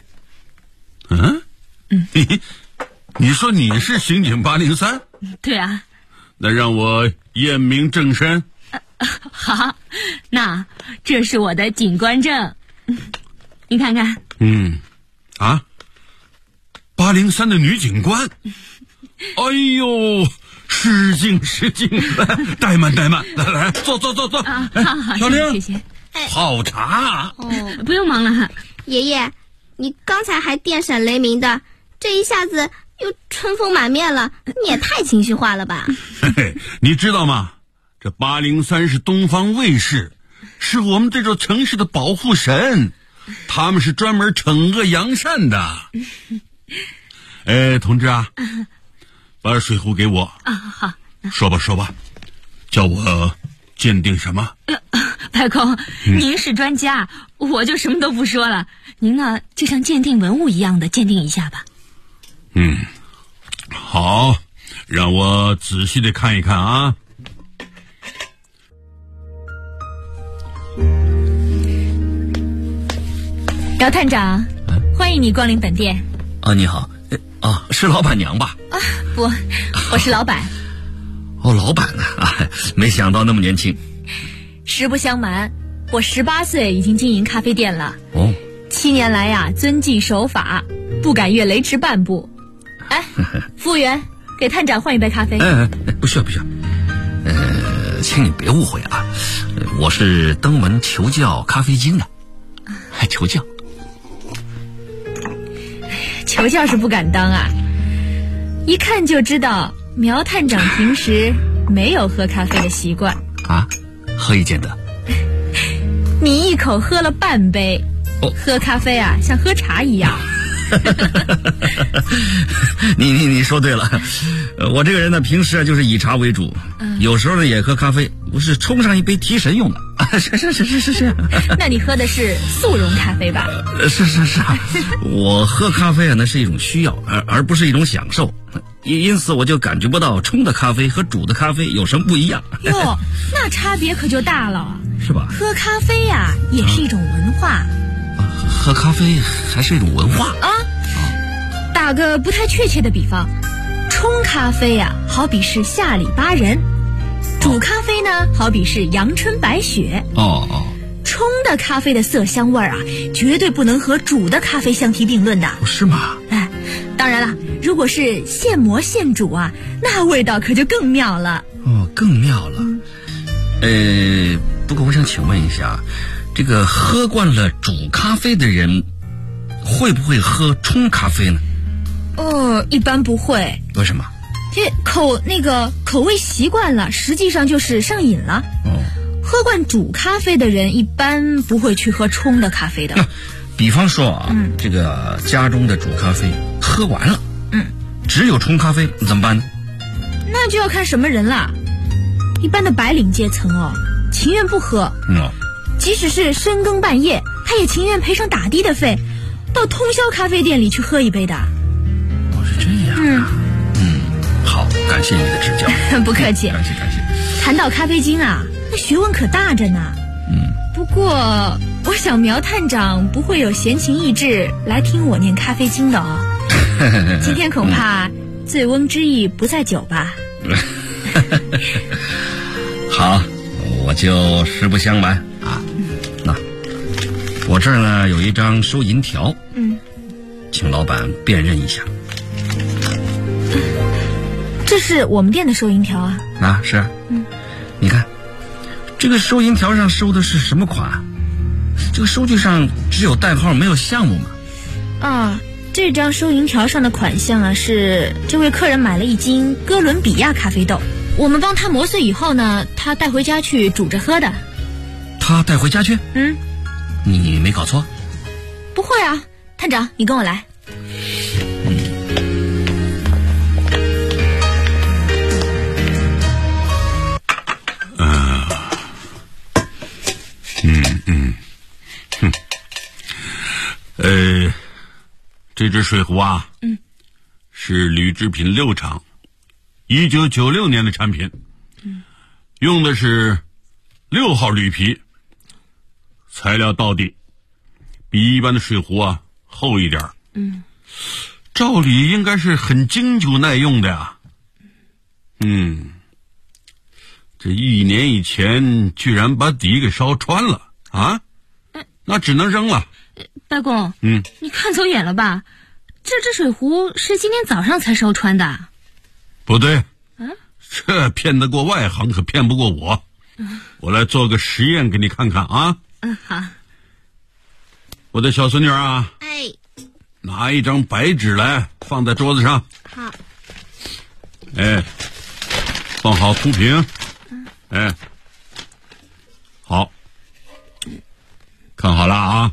你说你是刑警803？ 对啊。 那让我验明正身。 好，那这是我的警官证，你看看。 803的女警官。哎呦，失敬。怠慢，来坐。 好， 小玲， 谢谢。 泡茶。 不用忙了。 爷爷，你刚才还电闪雷鸣的，这一下子又春风满面了，你也太情绪化了吧？ 你知道吗？这803是东方卫视，是我们这座城市的保护神，他们是专门惩恶扬善的。同志把水壶给我。 好。 说吧，叫我鉴定什么？ 白公，您是专家，我就什么都不说了。您呢，就像鉴定文物一样的鉴定一下吧。 好，让我仔细的看一看啊。 姚探长，欢迎你光临本店。 你好。是老板娘吧？ 不，我是老板。 老板呢？没想到那么年轻。 实不相瞒，我18岁已经经营咖啡店了。7年来遵纪守法，不敢越雷池半步。服务员，给探长换一杯咖啡。 不需要。请你别误会啊，我是登门求教咖啡经的。求教？ 求教是不敢当一看就知道苗探长平时没有喝咖啡的习惯。 何以见得？ 你一口喝了半杯，喝咖啡像喝茶一样。 你说对了，我这个人呢，平时就是以茶为主，有时候呢也喝咖啡，不是冲上一杯提神用的。是。 那你喝的是速溶咖啡吧？ 是，我喝咖啡那是一种需要，而不是一种享受，因此我就感觉不到冲的咖啡和煮的咖啡有什么不一样。 哟，那差别可就大了， 是吧？ 喝咖啡也是一种文化。 喝咖啡还是一种文化打个不太确切的比方，冲咖啡呀，好比是下里巴人；煮咖啡呢，好比是阳春白雪。冲的咖啡的色香味啊，绝对不能和煮的咖啡相提并论的。 是吗？ 哎，当然了，如果是现磨现煮啊，那味道可就更妙了。 更妙了。不过我想请问一下，这个喝惯了煮咖啡的人，会不会喝冲咖啡呢？ 一般不会。 为什么？ 这口味习惯了，实际上就是上瘾了。喝惯煮咖啡的人一般不会去喝冲的咖啡的。 比方说啊，这个家中的煮咖啡喝完了，只有冲咖啡怎么办呢？ 那就要看什么人啦。一般的白领阶层情愿不喝。即使是深更半夜，他也情愿赔上打的的费，到通宵咖啡店里去喝一杯的。 是这样。好，感谢你的指教。 不客气。 感谢。 谈到咖啡经啊，那学问可大着呢。不过我想苗探长不会有闲情逸致来听我念咖啡经的今天恐怕醉翁之意不在酒吧。 好，我就实不相瞒啊。那我这儿呢有一张收银条，请老板辨认一下。 这是我们店的收银条啊。 是。你看这个收银条上收的是什么款？这个收据上只有代号没有项目嘛。 这张收银条上的款项啊，是这位客人买了一斤哥伦比亚咖啡豆，我们帮他磨碎以后呢，他带回家去煮着喝的。 他带回家去？你没搞错？ 不会啊，探长，你跟我来。 这只水壶啊，是铝制品6厂1996年的产品，用的是6号铝皮，材料到底，比一般的水壶啊厚一点。照理应该是很经久耐用的呀。这1年以前居然把底给烧穿了啊！那只能扔了。 白公，你看走眼了吧？这只水壶是今天早上才烧穿的。 不对，这骗得过外行，可骗不过我。我来做个实验给你看看啊。 好。 我的小孙女啊，拿一张白纸来，放在桌子上。 好。 放好涂瓶。好，看好了啊。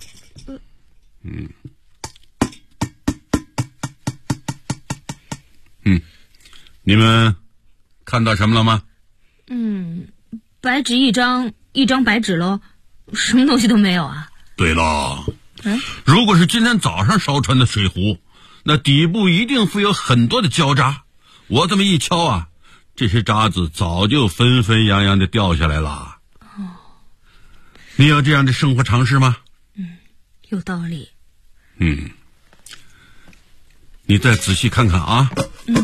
你们看到什么了吗？ 白纸一张白纸喽，什么东西都没有啊。 对了，如果是今天早上烧穿的水壶，那底部一定会有很多的胶渣。我这么一敲啊，这些渣子早就纷纷扬扬的掉下来了。你有这样的生活常识吗？ 有道理。 你再仔细看看啊。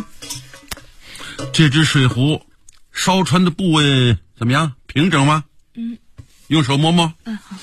这只水壶烧穿的部位怎么样？平整吗？用手摸摸。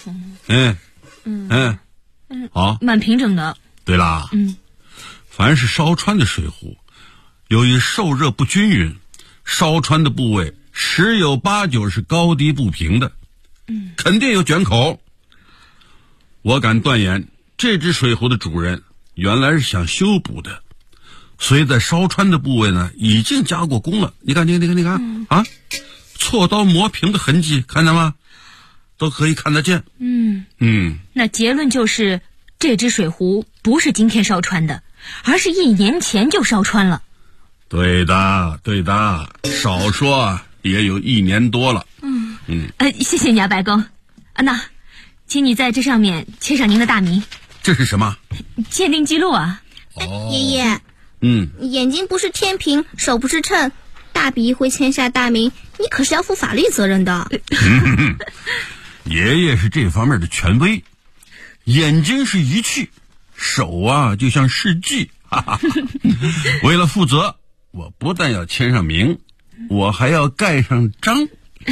好。 好， 蛮平整的。 对啦。凡是烧穿的水壶，由于受热不均匀，烧穿的部位十有八九是高低不平的，肯定有卷口。我敢断言，这只水壶的主人原来是想修补的，所以在烧穿的部位呢，已经加过工了。你看啊，锉刀磨平的痕迹，看见吗？都可以看得见。 那结论就是，这只水壶不是今天烧穿的，而是1年前就烧穿了。 对的，少说也有1年多了。 谢谢你啊，白公。那，请你在这上面签上您的大名。 这是什么？ 鉴定记录啊。 爷爷，眼睛不是天平，手不是秤，大笔一挥签下大名，你可是要负法律责任的。 爷爷是这方面的权威，眼睛是仪器，手啊就像试剂为了负责，我不但要签上名，我还要盖上章。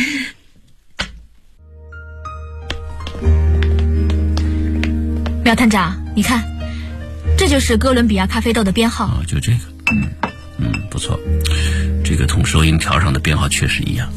苗探长，你看，这就是哥伦比亚咖啡豆的编号。 就这个，不错，这个同收银条上的编号确实一样。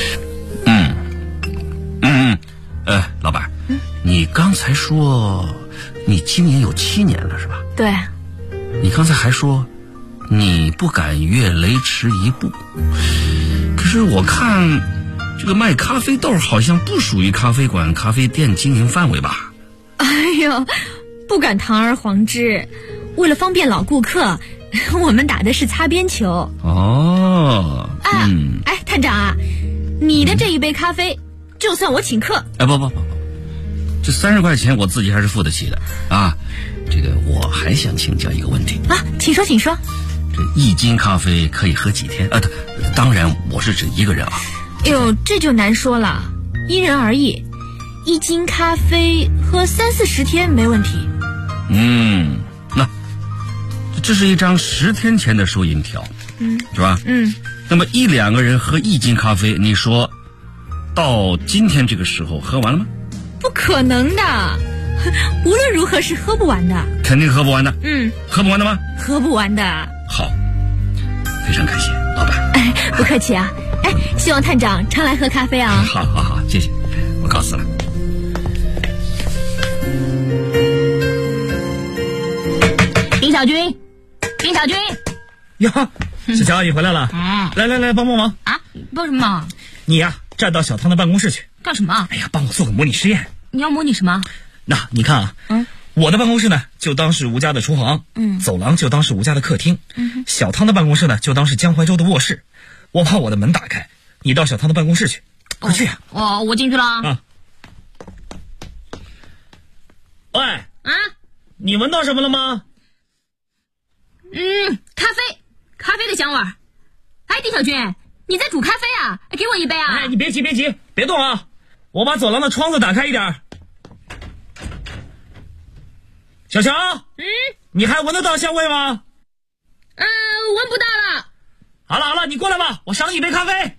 老板，你刚才说你今年有7年了是吧？ 对。 你刚才还说你不敢越雷池一步，可是我看这个卖咖啡豆好像不属于咖啡馆、咖啡店经营范围吧？ 哎呦，不敢堂而皇之，为了方便老顾客，我们打的是擦边球。探长啊，你的这一杯咖啡就算我请客。 不，这30块钱我自己还是付得起的啊。这个我还想请教一个问题啊，请说。 这1斤咖啡可以喝几天？当然我是指一个人啊。 哎呦，这就难说了，因人而异。1斤咖啡喝30-40天没问题。 那这是一张10天前的收银条，是吧？那么1-2个人喝1斤咖啡，你说到今天这个时候喝完了吗？ 不可能的，无论如何是喝不完的。 肯定喝不完的。喝不完的吗？ 喝不完的。 好，非常感谢老板。 不客气啊。希望探长常来喝咖啡啊。 好，谢谢，我告辞了。 丁小军呀，小乔你回来了。来帮忙啊！帮什么忙？ 你呀，站到小汤的办公室去。 干什么？ 哎呀，帮我做个模拟实验。 你要模拟什么？ 那你看啊，我的办公室呢就当是吴家的厨房，走廊就当是吴家的客厅，小汤的办公室呢就当是江淮州的卧室。我把我的门打开，你到小汤的办公室去，快去啊！ 我进去了啊。 喂，你闻到什么了吗？ 咖啡的香味儿。丁小军，你在煮咖啡啊？给我一杯啊！ 你别急，别动啊！我把走廊的窗子打开一点。小乔，你还闻得到香味吗？ 闻不到了。 好了，你过来吧，我赏你一杯咖啡。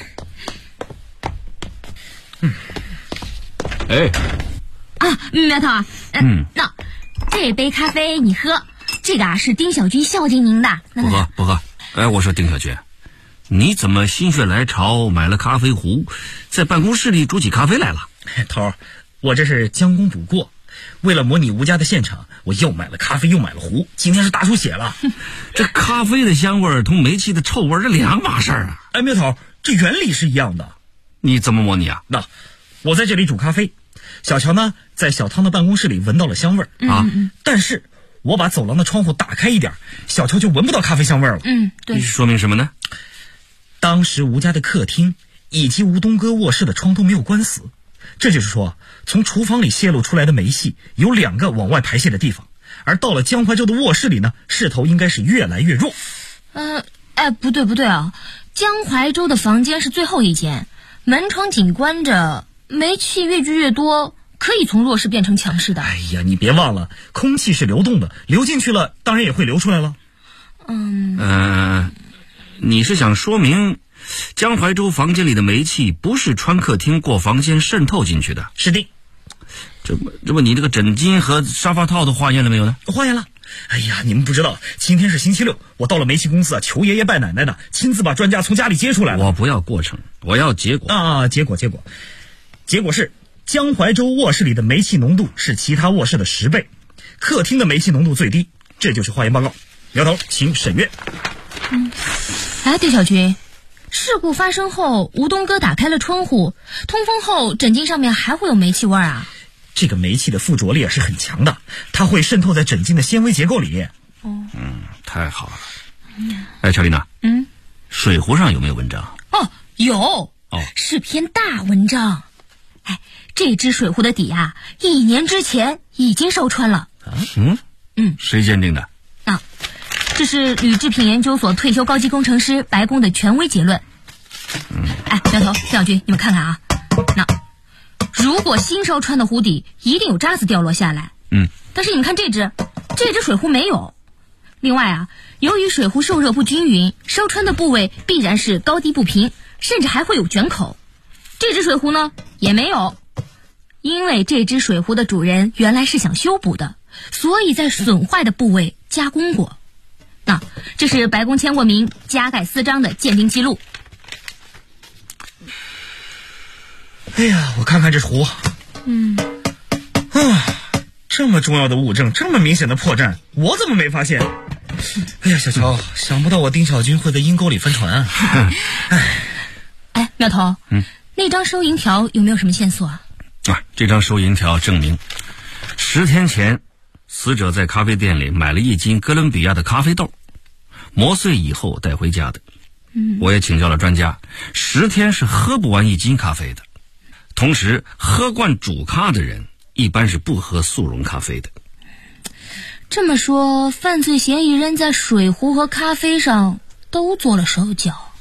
苗头啊，那这杯咖啡你喝，这个是丁小军孝敬您的。 不喝。我说丁小军，你怎么心血来潮买了咖啡壶，在办公室里煮起咖啡来了？ 头，我这是将功补过，为了模拟吴家的现场，我又买了咖啡又买了壶，今天是大出血了。 这咖啡的香味同煤气的臭味是两码事啊！ 苗头，这原理是一样的。 你怎么模拟啊？ 那我在这里煮咖啡，小乔呢在小汤的办公室里闻到了香味但是我把走廊的窗户打开一点，小乔就闻不到咖啡香味了。 对。 这说明什么呢？ 当时吴家的客厅以及吴东哥卧室的窗都没有关死，这就是说，从厨房里泄露出来的煤气有2个往外排泄的地方，而到了江淮州的卧室里呢，势头应该是越来越弱。 不对啊，江淮州的房间是最后一间，门窗紧关着，煤气越聚越多，可以从弱势变成强势的。 哎呀，你别忘了，空气是流动的，流进去了，当然也会流出来了。 你是想说明江淮州房间里的煤气不是穿客厅过房间渗透进去的？ 是的。 这不你这个枕巾和沙发套都化验了没有呢？ 化验了。哎呀，你们不知道，今天是星期6，我到了煤气公司求爷爷拜奶奶的，亲自把专家从家里接出来了。 我不要过程，我要结果。 结果是江淮州卧室里的煤气浓度是其他卧室的10倍，客厅的煤气浓度最低，这就是化验报告。苗头，请审阅。 丁小军，事故发生后，吴东哥打开了窗户，通风后枕巾上面还会有煤气味啊？ 这个煤气的附着力是很强的，它会渗透在枕巾的纤维结构里。 太好了。乔丽娜，水壶上有没有文章？ 有。是篇大文章。这只水壶的底1年之前已经烧穿了。 谁鉴定的？ 这是铝制品研究所退休高级工程师白宫的权威结论。苗头、丁小军，你们看看啊，如果新烧穿的壶底一定有渣子掉落下来。但是你们看这只水壶没有， 另外啊，由于水壶受热不均匀，烧穿的部位必然是高低不平，甚至还会有卷口。这只水壶呢，也没有，因为这只水壶的主人原来是想修补的，所以在损坏的部位加工过。这是白宫签过名、加盖私章的鉴定记录。 哎呀，我看看这壶，这么重要的物证，这么明显的破绽，我怎么没发现？哎呀，小乔，想不到我丁小军会在阴沟里翻船啊！ 哎，苗头，那张收银条有没有什么线索啊？ 这张收银条证明，10天前，死者在咖啡店里买了1斤哥伦比亚的咖啡豆，磨碎以后带回家的。我也请教了专家，10天是喝不完1斤咖啡的。同时，喝惯主咖的人一般是不喝速溶咖啡的。 这么说，犯罪嫌疑人在水壶和咖啡上都做了手脚。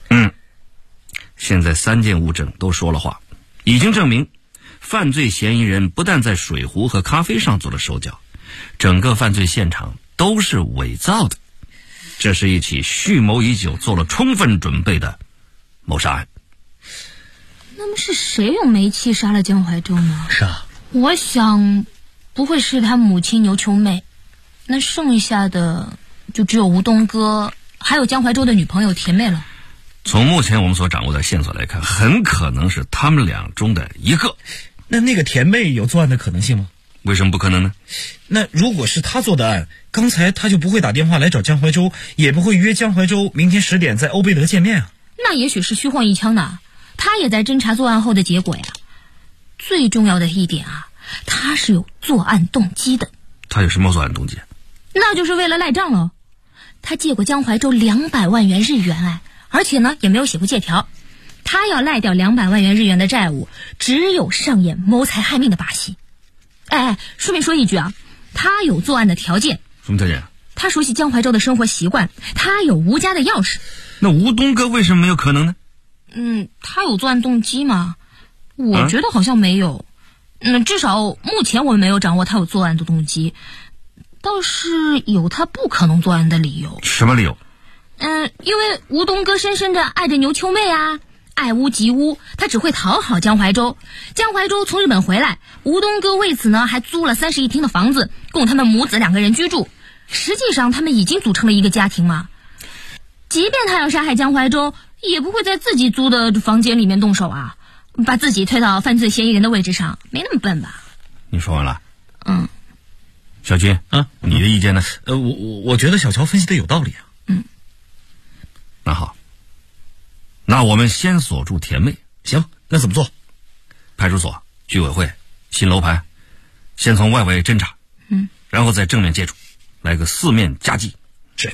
现在3件物证都说了话，已经证明犯罪嫌疑人不但在水壶和咖啡上做了手脚，整个犯罪现场都是伪造的。这是一起蓄谋已久、做了充分准备的谋杀案。 那么是谁用煤气杀了江怀洲呢？ 是啊， 我想不会是他母亲牛秋妹，那剩下的就只有吴东哥还有江怀洲的女朋友田妹了。 从目前我们所掌握的线索来看，很可能是他们俩中的一个。 那个田妹有作案的可能性吗？ 为什么不可能呢？ 那如果是他做的案，刚才他就不会打电话来找江怀洲，也不会约江怀洲明天10点在欧贝德见面啊。 那也许是虚晃一枪呢，他也在侦查作案后的结果呀。最重要的一点啊，他是有作案动机的。 他有什么作案动机？ 那就是为了赖账了。他借过江怀洲200万元日元而且呢也没有写过借条。他要赖掉200万元日元的债务，只有上演谋财害命的把戏。顺便说一句啊，他有作案的条件。 什么条件？ 他熟悉江怀洲的生活习惯，他有吴家的钥匙。 那吴东哥为什么没有可能呢？ 他有作案动机吗？我觉得好像没有。至少目前我们没有掌握他有作案的动机，倒是有他不可能作案的理由。 什么理由？ 因为吴东哥深深的爱着牛秋妹啊，爱屋及乌，他只会讨好江怀洲。江怀洲从日本回来，吴东哥为此呢还租了30一厅的房子，供他们母子2个人居住。实际上他们已经组成了一个家庭嘛。即便他要杀害江怀洲，也不会在自己租的房间里面动手啊，把自己推到犯罪嫌疑人的位置上，没那么笨吧？ 你说完了？小军你的意见呢？ 我觉得小乔分析的有道理啊。 那好，那我们先锁住田妹。 行，那怎么做？ 派出所、居委会、新楼盘，先从外围侦查，然后再正面接触，来个4面夹击。 是。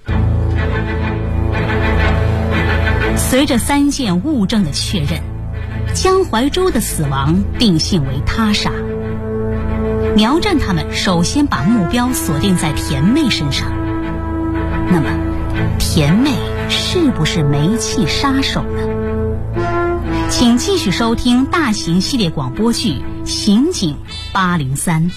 随着3件物证的确认，江怀洲的死亡定性为他杀。苗战他们首先把目标锁定在田妹身上。那么，田妹是不是煤气杀手呢？请继续收听大型系列广播剧《刑警803》。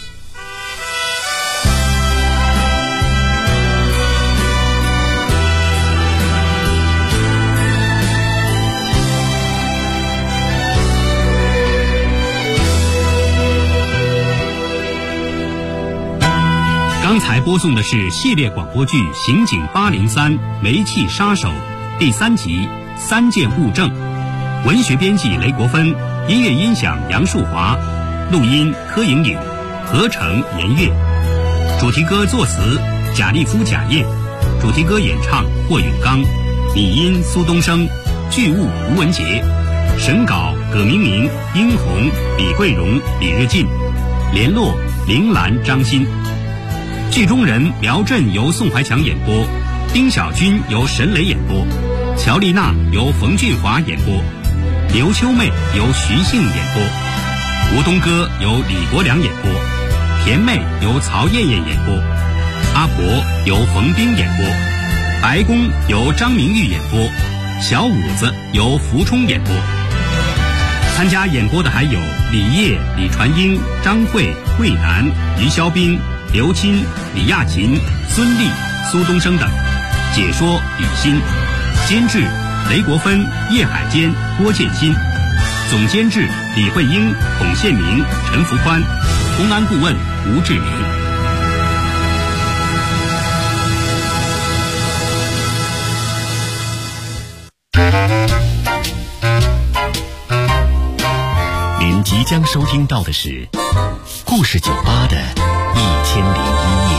刚才播送的是系列广播剧《刑警803煤气杀手》第3集3件物证，文学编辑雷国芬，音乐音响杨树华，录音柯莹莹，合成严月，主题歌作词贾立夫、贾燕，主题歌演唱霍永刚，拟音苏东升，剧务吴文杰，审稿葛明明、殷红、李桂荣、李日进，联络铃兰、张欣。剧中人苗震由宋怀强演播，丁小军由沈磊演播，乔丽娜由冯俊华演播，刘秋妹由徐杏演播，吴东哥由李国良演播，田妹由曹艳艳演播，阿婆由冯冰演播，白宫由张明玉演播，小五子由福冲演播。参加演播的还有李烨、李传英、张慧、魏楠、于肖斌、刘钦、李亚琴、孙俪、 苏东升等，解说李欣，监制雷国芬、叶海坚、郭建新，总监制李慧英、孔宪明、陈福宽，公安顾问吴志明。 您即将收听到的是故事酒吧的1001夜。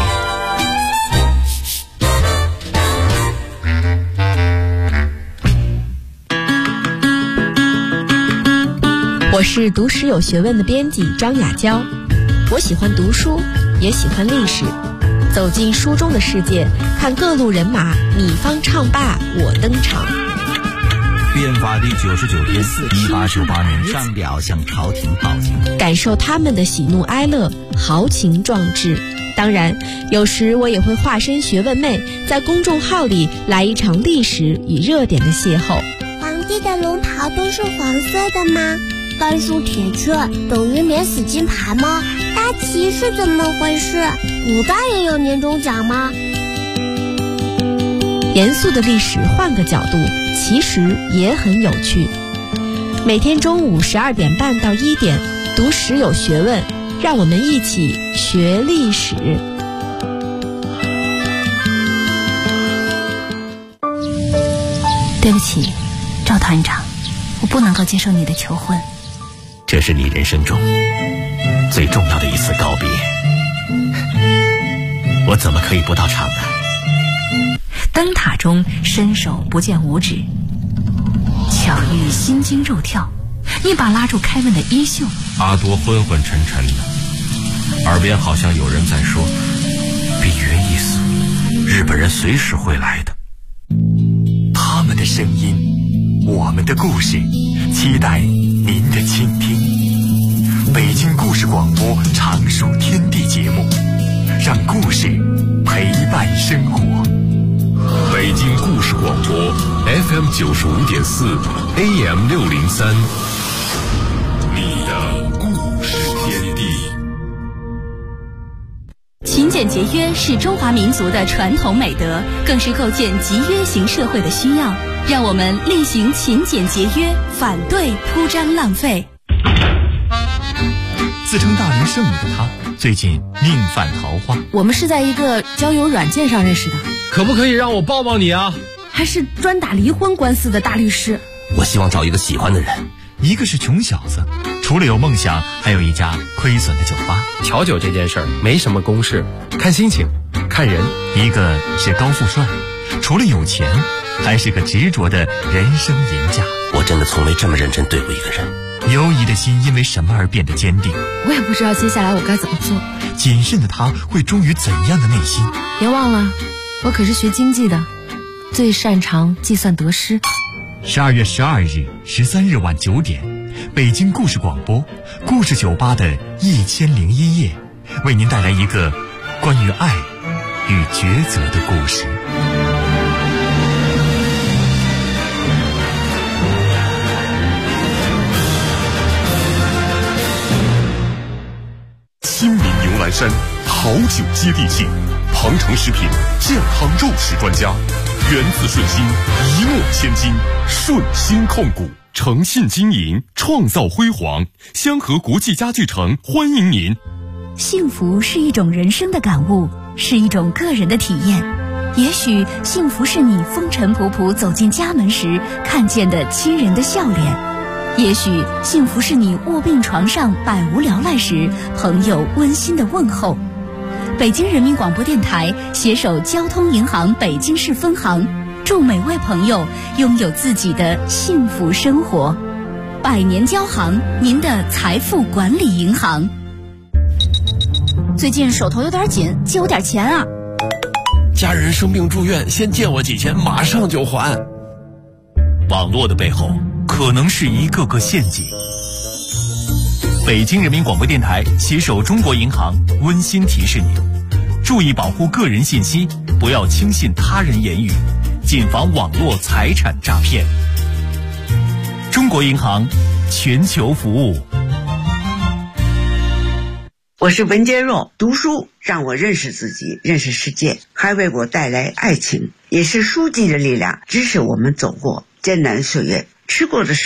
我是读史有学问的编辑张雅娇，我喜欢读书，也喜欢历史，走进书中的世界，看各路人马，你方唱罢我登场。 变法第99天，1898年，上表向朝廷报警， 感受他们的喜怒哀乐，豪情壮志。当然，有时我也会化身学问妹，在公众号里来一场历史与热点的邂逅。 皇帝的龙袍都是黄色的吗？甘肃铁券等于免死金牌吗？大旗是怎么回事？古代也有年终奖吗？ 严肃的历史换个角度，其实也很有趣。每天中午12点半到1点，读史有学问，让我们一起学历史。 对不起，赵团长，我不能够接受你的求婚。 这是你人生中最重要的一次告别，我怎么可以不到场呢？ 灯塔中伸手不见五指，巧遇心惊肉跳，一把拉住凯文的衣袖。 阿多昏昏沉沉的，耳边好像有人在说：比约一死，日本人随时会来的。 他们的声音，我们的故事，期待您的倾听。北京故事广播常数天地节目，让故事陪伴生活。 北京故事广播 FM 95.4 AM 603，你的故事天地。 勤俭节约是中华民族的传统美德，更是构建集约型社会的需要。让我们厉行勤俭节约，反对铺张浪费。 自称大龄剩女的她，最近命犯桃花。 我们是在一个交友软件上认识的。 可不可以让我抱抱你啊？ 还是专打离婚官司的大律师。 我希望找一个喜欢的人。 一个是穷小子，除了有梦想，还有一家亏损的酒吧。 调酒这件事儿没什么公式，看心情，看人。 一个是高富帅，除了有钱，还是个执着的人生赢家。 我真的从没这么认真对过一个人。 犹疑的心因为什么而变得坚定？ 我也不知道接下来我该怎么做。 谨慎的他会忠于怎样的内心？ 别忘了，我可是学经济的，最擅长计算得失。 12月12日、13日晚9点，北京故事广播故事酒吧的1001夜，为您带来一个关于爱与抉择的故事。 新民牛栏山好酒接地气，庞城食品健康肉食专家，源自顺心，一诺千金，顺心控股，诚信经营，创造辉煌。香河国际家具城欢迎您。 幸福是一种人生的感悟，是一种个人的体验。也许幸福是你风尘仆仆走进家门时看见的亲人的笑脸，也许幸福是你卧病床上百无聊赖时朋友温馨的问候。北京人民广播电台携手交通银行北京市分行，祝每位朋友拥有自己的幸福生活。百年交行，您的财富管理银行。最近手头有点紧，借我点钱啊！ 家人生病住院，先借我几千，马上就还。 网络的背后可能是一个个陷阱。北京人民广播电台携手中国银行温馨提示您：注意保护个人信息，不要轻信他人言语，谨防网络财产诈骗。中国银行，全球服务。 我是文坚若，读书让我认识自己，认识世界，还为我带来爱情，也是书籍的力量，支持我们走过艰难岁月，吃过的